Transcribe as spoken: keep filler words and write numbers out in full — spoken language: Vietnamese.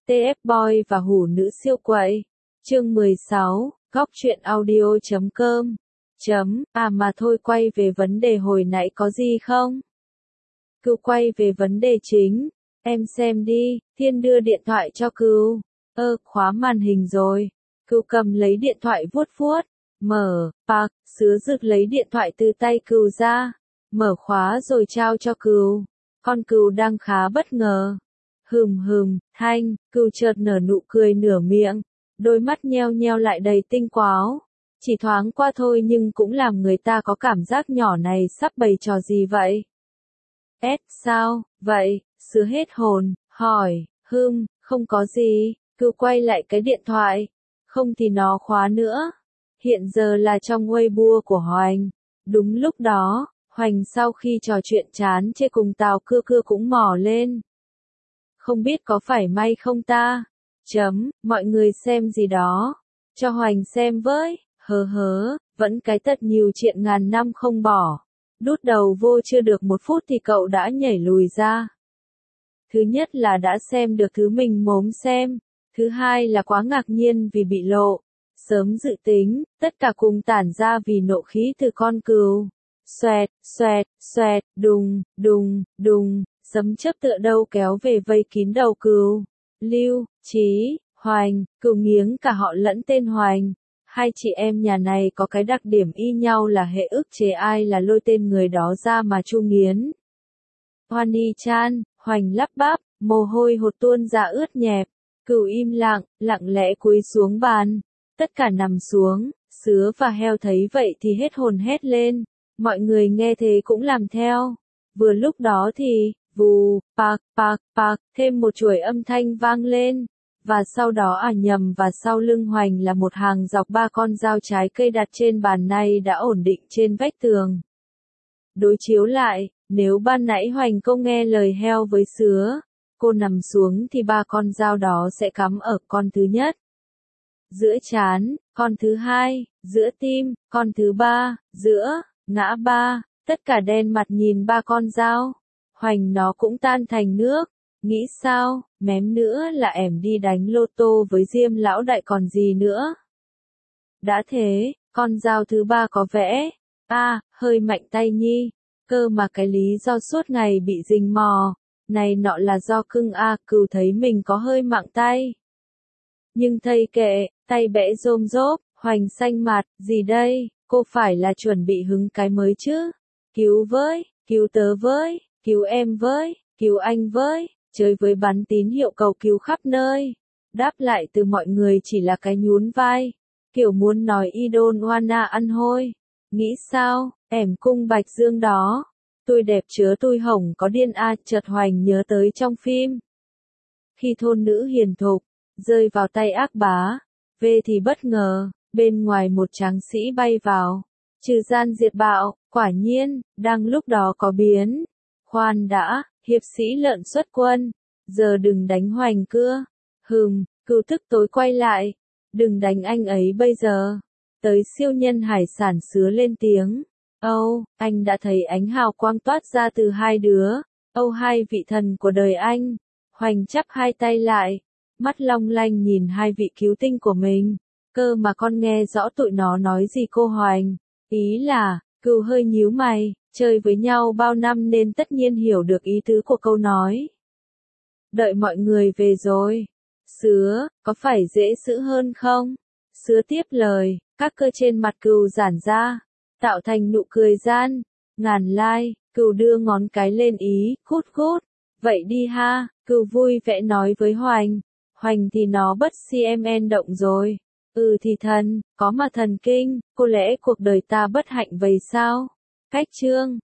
tê ép Boy và hủ nữ siêu quậy. Chương mười sáu, góc truyện audio chấm com. Chấm, à mà thôi quay về vấn đề hồi nãy có gì không? Cừu quay về vấn đề chính. Em xem đi, Thiên đưa điện thoại cho Cừu. Ơ, khóa màn hình rồi. Cừu cầm lấy điện thoại vuốt vuốt. Mở, bạc, Sứa rực lấy điện thoại từ tay Cừu ra. Mở khóa rồi trao cho Cừu. Con Cừu đang khá bất ngờ. Hừm hừm, Thanh, Cừu chợt nở nụ cười nửa miệng. Đôi mắt nheo nheo lại đầy tinh quáo. Chỉ thoáng qua thôi nhưng cũng làm người ta có cảm giác nhỏ này sắp bày trò gì vậy? Ết, sao, vậy? Sứa hết hồn, hỏi, hừm, không có gì. Cừu quay lại cái điện thoại. Không thì nó khóa nữa. Hiện giờ là trong Weibo của Hoành. Đúng lúc đó, Hoành sau khi trò chuyện chán chê cùng Tào Cưa Cưa cũng mò lên. Không biết có phải may không ta? Chấm, mọi người xem gì đó. Cho Hoành xem với, hớ hớ, vẫn cái tật nhiều chuyện ngàn năm không bỏ. Đút đầu vô chưa được một phút thì cậu đã nhảy lùi ra. Thứ nhất là đã xem được thứ mình mốm xem. Thứ hai là quá ngạc nhiên vì bị lộ. Sớm dự tính, tất cả cùng tản ra vì nộ khí từ con cừu. Xoẹt, xoẹt, xoẹt, đùng, đùng, đùng, sấm chớp tựa đâu kéo về vây kín đầu Cừu. Lưu, Chí, Hoành, Cừu nghiếng cả họ lẫn tên Hoành. Hai chị em nhà này có cái đặc điểm y nhau là hệ ức chế ai là lôi tên người đó ra mà chu nghiến. Hoani chan, Hoành lắp bắp, mồ hôi hột tuôn ra ướt nhẹp. Cừu im lặng, lặng lẽ cúi xuống bàn. Tất cả nằm xuống, Sứa và Heo thấy vậy thì hết hồn hét lên. Mọi người nghe thế cũng làm theo. Vừa lúc đó thì, vù, bạc, bạc, bạc, thêm một chuỗi âm thanh vang lên. Và sau đó à nhầm và sau lưng Hoành là một hàng dọc ba con dao trái cây đặt trên bàn này đã ổn định trên vách tường. Đối chiếu lại, nếu ban nãy Hoành không nghe lời Heo với Sứa, cô nằm xuống thì ba con dao đó sẽ cắm ở con thứ nhất. Giữa trán, con thứ hai, giữa tim, con thứ ba, giữa, ngã ba, tất cả đen mặt nhìn ba con dao. Hoành nó cũng tan thành nước. Nghĩ sao, mém nữa là ẻm đi đánh lô tô với Diêm lão đại còn gì nữa. Đã thế, con dao thứ ba có vẻ, a à, hơi mạnh tay nhi, cơ mà cái lý do suốt ngày bị rình mò, này nọ là do cưng a à, Cừu thấy mình có hơi mặng tay. Nhưng thầy kệ, tay bẽ rôm rốp, Hoành xanh mặt, gì đây, cô phải là chuẩn bị hứng cái mới chứ. Cứu với, cứu tớ với, cứu em với, cứu anh với. Chơi với bắn tín hiệu cầu cứu khắp nơi. Đáp lại từ mọi người chỉ là cái nhún vai. Kiểu muốn nói I don't wanna ăn hôi. Nghĩ sao, ẻm cung Bạch Dương đó. Tôi đẹp chứa tôi hồng có điên a à, chợt Hoành nhớ tới trong phim. Khi thôn nữ hiền thục, rơi vào tay ác bá. Về thì bất ngờ, bên ngoài một tráng sĩ bay vào. Trừ gian diệt bạo, quả nhiên, đang lúc đó có biến. Khoan đã. Hiệp sĩ lợn xuất quân, giờ đừng đánh Hoành cưa. Hừm, Cừu tức tối quay lại, đừng đánh anh ấy bây giờ. Tới siêu nhân hải sản Sứa lên tiếng. Âu, anh đã thấy ánh hào quang toát ra từ hai đứa. Âu hai vị thần của đời anh. Hoành chắp hai tay lại, mắt long lanh nhìn hai vị cứu tinh của mình. Cơ mà con nghe rõ tụi nó nói gì cô Hoành. Ý là, Cừu hơi nhíu mày. Chơi với nhau bao năm nên tất nhiên hiểu được ý tứ của câu nói. Đợi mọi người về rồi. Sứa, có phải dễ xử hơn không? Sứa tiếp lời, các cơ trên mặt Cừu giãn ra, tạo thành nụ cười gian. Ngàn lai, Cừu đưa ngón cái lên ý, cút cút. Vậy đi ha, Cừu vui vẻ nói với Hoành. Hoành thì nó bất cmn động rồi. Ừ thì thần, có mà thần kinh, có lẽ cuộc đời ta bất hạnh vậy sao? Cách chương